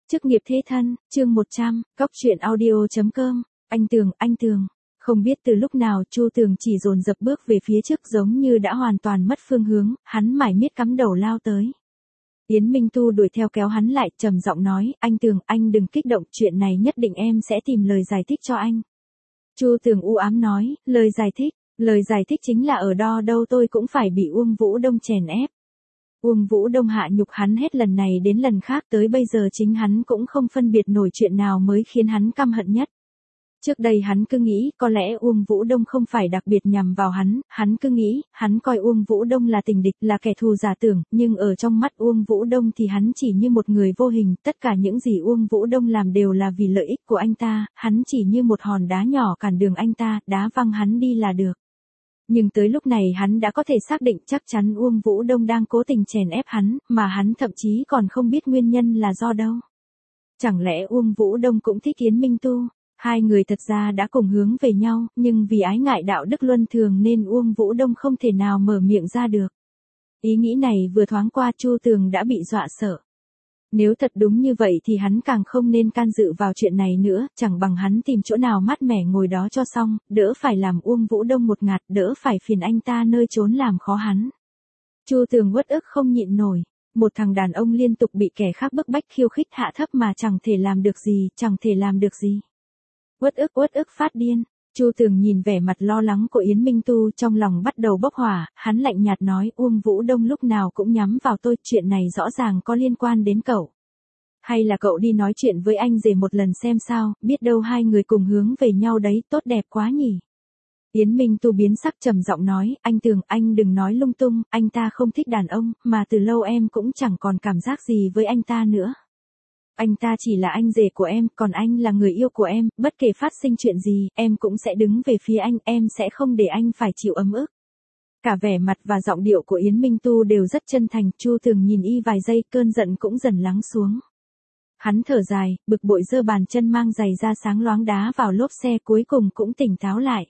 Chức nghiệp thế thân, chương 100, Cóc truyện audio.com, anh Tường. Không biết từ lúc nào Chu Tường chỉ dồn dập bước về phía trước giống như đã hoàn toàn mất phương hướng, hắn mải miết cắm đầu lao tới. Yến Minh Tu đuổi theo kéo hắn lại, trầm giọng nói, anh Tường, anh đừng kích động, chuyện này nhất định em sẽ tìm lời giải thích cho anh. Chu Tường u ám nói, lời giải thích chính là ở đâu tôi cũng phải bị Uông Vũ Đông chèn ép. Uông Vũ Đông hạ nhục hắn hết lần này đến lần khác, tới bây giờ chính hắn cũng không phân biệt nổi chuyện nào mới khiến hắn căm hận nhất. Trước đây hắn cứ nghĩ có lẽ Uông Vũ Đông không phải đặc biệt nhằm vào hắn cứ nghĩ, hắn coi Uông Vũ Đông là tình địch, là kẻ thù giả tưởng, nhưng ở trong mắt Uông Vũ Đông thì hắn chỉ như một người vô hình, tất cả những gì Uông Vũ Đông làm đều là vì lợi ích của anh ta, hắn chỉ như một hòn đá nhỏ cản đường anh ta, đá văng hắn đi là được. Nhưng tới lúc này hắn đã có thể xác định chắc chắn Uông Vũ Đông đang cố tình chèn ép hắn, mà hắn thậm chí còn không biết nguyên nhân là do đâu. Chẳng lẽ Uông Vũ Đông cũng thích Yến Minh Tu? Hai người thật ra đã cùng hướng về nhau, nhưng vì ái ngại đạo đức luân thường nên Uông Vũ Đông không thể nào mở miệng ra được. Ý nghĩ này vừa thoáng qua Chu Tường đã bị dọa sợ. Nếu thật đúng như vậy thì hắn càng không nên can dự vào chuyện này nữa, chẳng bằng hắn tìm chỗ nào mát mẻ ngồi đó cho xong, đỡ phải làm Uông Vũ Đông một ngạt, đỡ phải phiền anh ta nơi trốn làm khó hắn. Chu Tường uất ức không nhịn nổi, một thằng đàn ông liên tục bị kẻ khác bức bách khiêu khích hạ thấp mà chẳng thể làm được gì. Uất ức phát điên. Chu Tường nhìn vẻ mặt lo lắng của Yến Minh Tu, trong lòng bắt đầu bốc hỏa, hắn lạnh nhạt nói, Uông Vũ Đông lúc nào cũng nhắm vào tôi, chuyện này rõ ràng có liên quan đến cậu. Hay là cậu đi nói chuyện với anh rể một lần xem sao, biết đâu hai người cùng hướng về nhau đấy, tốt đẹp quá nhỉ. Yến Minh Tu biến sắc trầm giọng nói, anh Tường, anh đừng nói lung tung, anh ta không thích đàn ông, mà từ lâu em cũng chẳng còn cảm giác gì với anh ta nữa. Anh ta chỉ là anh rể của em, còn anh là người yêu của em, bất kể phát sinh chuyện gì, em cũng sẽ đứng về phía anh, em sẽ không để anh phải chịu ấm ức. Cả vẻ mặt và giọng điệu của Yến Minh Tu đều rất chân thành, Chu Tường nhìn y vài giây, cơn giận cũng dần lắng xuống. Hắn thở dài, bực bội giơ bàn chân mang giày ra sáng loáng đá vào lốp xe, cuối cùng cũng tỉnh táo lại.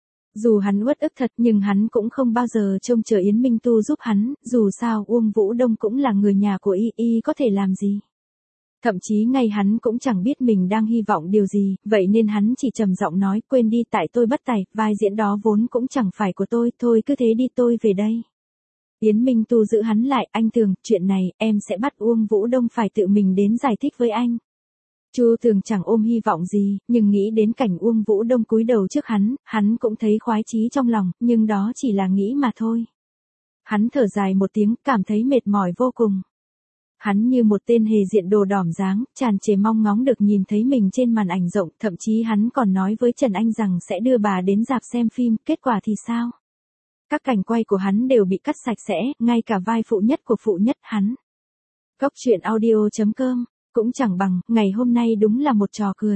Dù hắn uất ức thật nhưng hắn cũng không bao giờ trông chờ Yến Minh Tu giúp hắn, dù sao Uông Vũ Đông cũng là người nhà của y có thể làm gì. Thậm chí ngay hắn cũng chẳng biết mình đang hy vọng điều gì, vậy nên hắn chỉ trầm giọng nói, quên đi, tại tôi bất tài, vai diễn đó vốn cũng chẳng phải của tôi, thôi cứ thế đi, tôi về đây. Yến Minh Tu giữ hắn lại, anh Tường, chuyện này, em sẽ bắt Uông Vũ Đông phải tự mình đến giải thích với anh. Chu Tường chẳng ôm hy vọng gì, nhưng nghĩ đến cảnh Uông Vũ Đông cúi đầu trước hắn cũng thấy khoái chí trong lòng, nhưng đó chỉ là nghĩ mà thôi. Hắn thở dài một tiếng, cảm thấy mệt mỏi vô cùng. Hắn như một tên hề diện đồ đỏm dáng, tràn trề mong ngóng được nhìn thấy mình trên màn ảnh rộng, thậm chí hắn còn nói với Trần Anh rằng sẽ đưa bà đến rạp xem phim, kết quả thì sao? Các cảnh quay của hắn đều bị cắt sạch sẽ, ngay cả vai phụ nhất của phụ nhất hắn. Cóc truyện audio.com, cũng chẳng bằng, ngày hôm nay đúng là một trò cười.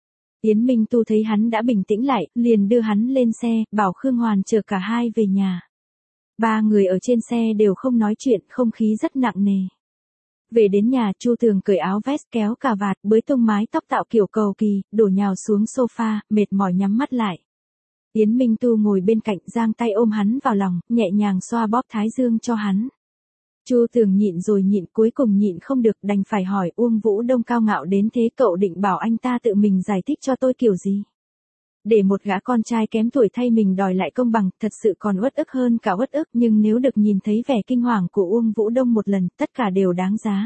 Yến Minh Tu thấy hắn đã bình tĩnh lại, liền đưa hắn lên xe, bảo Khương Hoàn chở cả hai về nhà. Ba người ở trên xe đều không nói chuyện, không khí rất nặng nề. Về đến nhà, Chu Tường cởi áo vest kéo cà vạt, bới tung mái tóc tạo kiểu cầu kỳ, đổ nhào xuống sofa, mệt mỏi nhắm mắt lại. Yến Minh Tu ngồi bên cạnh, giang tay ôm hắn vào lòng, nhẹ nhàng xoa bóp thái dương cho hắn. Chu Tường nhịn rồi nhịn, cuối cùng nhịn không được, đành phải hỏi, Uông Vũ Đông cao ngạo đến thế, cậu định bảo anh ta tự mình giải thích cho tôi kiểu gì? Để một gã con trai kém tuổi thay mình đòi lại công bằng, thật sự còn uất ức hơn cả uất ức, nhưng nếu được nhìn thấy vẻ kinh hoàng của Uông Vũ Đông một lần, tất cả đều đáng giá.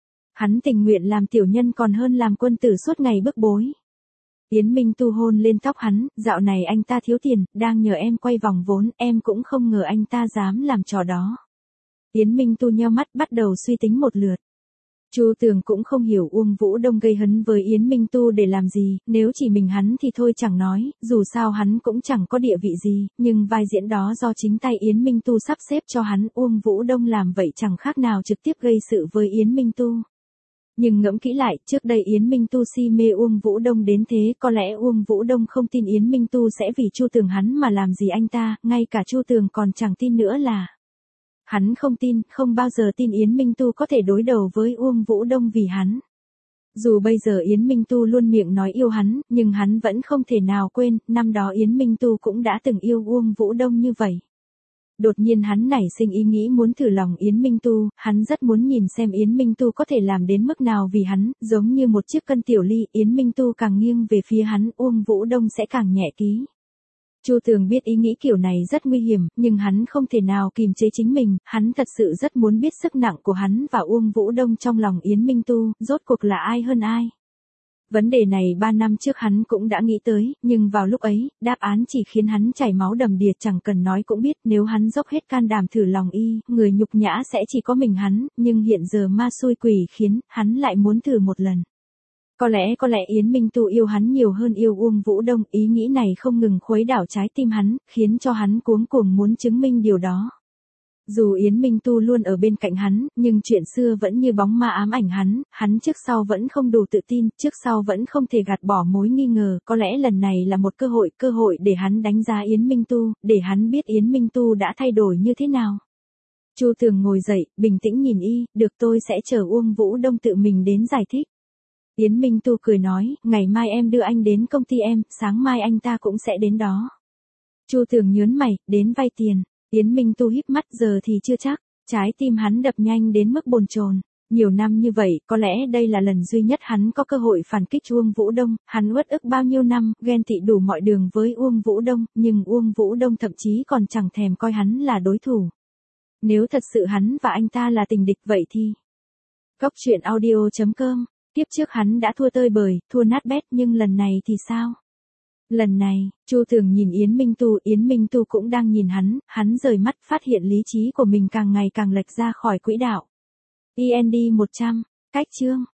Hắn tình nguyện làm tiểu nhân còn hơn làm quân tử suốt ngày bức bối. Yến Minh Tu hôn lên tóc hắn, dạo này anh ta thiếu tiền, đang nhờ em quay vòng vốn, em cũng không ngờ anh ta dám làm trò đó. Yến Minh Tu nheo mắt bắt đầu suy tính một lượt. Chu Tường cũng không hiểu Uông Vũ Đông gây hấn với Yến Minh Tu để làm gì, nếu chỉ mình hắn thì thôi chẳng nói, dù sao hắn cũng chẳng có địa vị gì, nhưng vai diễn đó do chính tay Yến Minh Tu sắp xếp cho hắn, Uông Vũ Đông làm vậy chẳng khác nào trực tiếp gây sự với Yến Minh Tu. Nhưng ngẫm kỹ lại, trước đây Yến Minh Tu si mê Uông Vũ Đông đến thế, có lẽ Uông Vũ Đông không tin Yến Minh Tu sẽ vì Chu Tường hắn mà làm gì anh ta, ngay cả Chu Tường còn chẳng tin nữa là. Hắn không tin, không bao giờ tin Yến Minh Tu có thể đối đầu với Uông Vũ Đông vì hắn. Dù bây giờ Yến Minh Tu luôn miệng nói yêu hắn, nhưng hắn vẫn không thể nào quên, năm đó Yến Minh Tu cũng đã từng yêu Uông Vũ Đông như vậy. Đột nhiên hắn nảy sinh ý nghĩ muốn thử lòng Yến Minh Tu, hắn rất muốn nhìn xem Yến Minh Tu có thể làm đến mức nào vì hắn, giống như một chiếc cân tiểu ly, Yến Minh Tu càng nghiêng về phía hắn, Uông Vũ Đông sẽ càng nhẹ ký. Chu Tường biết ý nghĩ kiểu này rất nguy hiểm, nhưng hắn không thể nào kìm chế chính mình, hắn thật sự rất muốn biết sức nặng của hắn và Uông Vũ Đông trong lòng Yến Minh Tu, rốt cuộc là ai hơn ai. Vấn đề này 3 năm trước hắn cũng đã nghĩ tới, nhưng vào lúc ấy, đáp án chỉ khiến hắn chảy máu đầm đìa, chẳng cần nói cũng biết nếu hắn dốc hết can đảm thử lòng y, người nhục nhã sẽ chỉ có mình hắn, nhưng hiện giờ ma xui quỷ khiến, hắn lại muốn thử một lần. Có lẽ Yến Minh Tu yêu hắn nhiều hơn yêu Uông Vũ Đông, ý nghĩ này không ngừng khuấy đảo trái tim hắn, khiến cho hắn cuống cuồng muốn chứng minh điều đó. Dù Yến Minh Tu luôn ở bên cạnh hắn, nhưng chuyện xưa vẫn như bóng ma ám ảnh hắn trước sau vẫn không đủ tự tin, trước sau vẫn không thể gạt bỏ mối nghi ngờ, có lẽ lần này là một cơ hội để hắn đánh giá Yến Minh Tu, để hắn biết Yến Minh Tu đã thay đổi như thế nào. Chu Tường ngồi dậy, bình tĩnh nhìn y, được tôi sẽ chờ Uông Vũ Đông tự mình đến giải thích. Yến Minh Tu cười nói, ngày mai em đưa anh đến công ty em, sáng mai anh ta cũng sẽ đến đó. Chu Tường nhớn mày, đến vay tiền. Yến Minh Tu híp mắt, giờ thì chưa chắc, trái tim hắn đập nhanh đến mức bồn chồn. Nhiều năm như vậy, có lẽ đây là lần duy nhất hắn có cơ hội phản kích Uông Vũ Đông, hắn uất ức bao nhiêu năm, ghen tị đủ mọi đường với Uông Vũ Đông, nhưng Uông Vũ Đông thậm chí còn chẳng thèm coi hắn là đối thủ. Nếu thật sự hắn và anh ta là tình địch vậy thì... Góc truyện audio.com, tiếp trước hắn đã thua tơi bời, thua nát bét, nhưng lần này thì sao? Lần này, Chu Tường nhìn Yến Minh Tu cũng đang nhìn hắn rời mắt phát hiện lý trí của mình càng ngày càng lệch ra khỏi quỹ đạo. IND 100, cách chương.